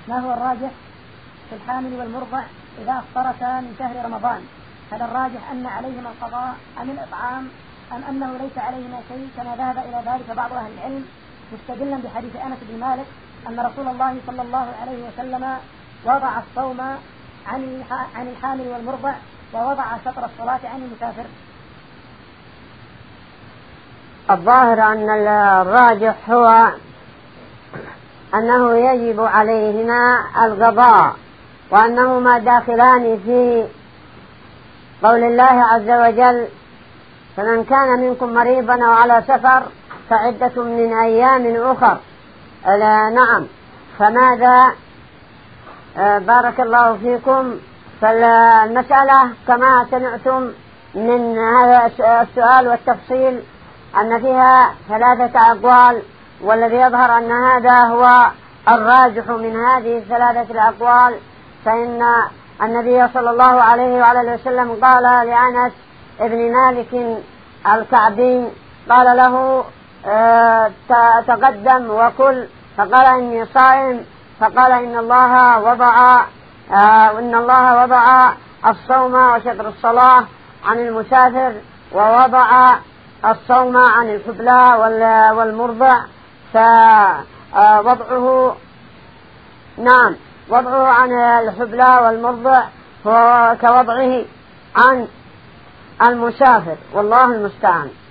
ما هو الراجح في الحامل والمرضع إذا أفطرتا من شهر رمضان؟ هل الراجح أن عليهما القضاء أم الإطعام أم أنه ليس عليهما شيء كما ذهب إلى ذلك بعض أهل العلم، مستدلا بحديث أنس بن مالك أن رسول الله صلى الله عليه وسلم وضع الصوم عن الحامل والمرضع ووضع شطر الصلاة عن المسافر؟ الظاهر أن الراجح هو أنه يجب عليهما القضاء، وأنهما داخلان في قول الله عز وجل: فمن كان منكم مريضا أو على سفر فعدة من أيام أخر. نعم. فماذا؟ بارك الله فيكم. فالمسألة كما سمعتم من هذا السؤال والتفصيل أن فيها 3 أقوال، والذي يظهر أن هذا هو الراجح من هذه 3 الأقوال، فإن النبي صلى الله عليه وعلى وسلم قال لأنس ابن مالك الكعبي، قال له: تقدم وكل، فقال: إني صائم، فقال: إن الله وضع الصوم وشطر الصلاة عن المسافر، ووضع الصوم عن الحبلى والمرضع، فوضعه وضعه عن الحبلى والمرضع هو كوضعه عن المسافر، والله المستعان.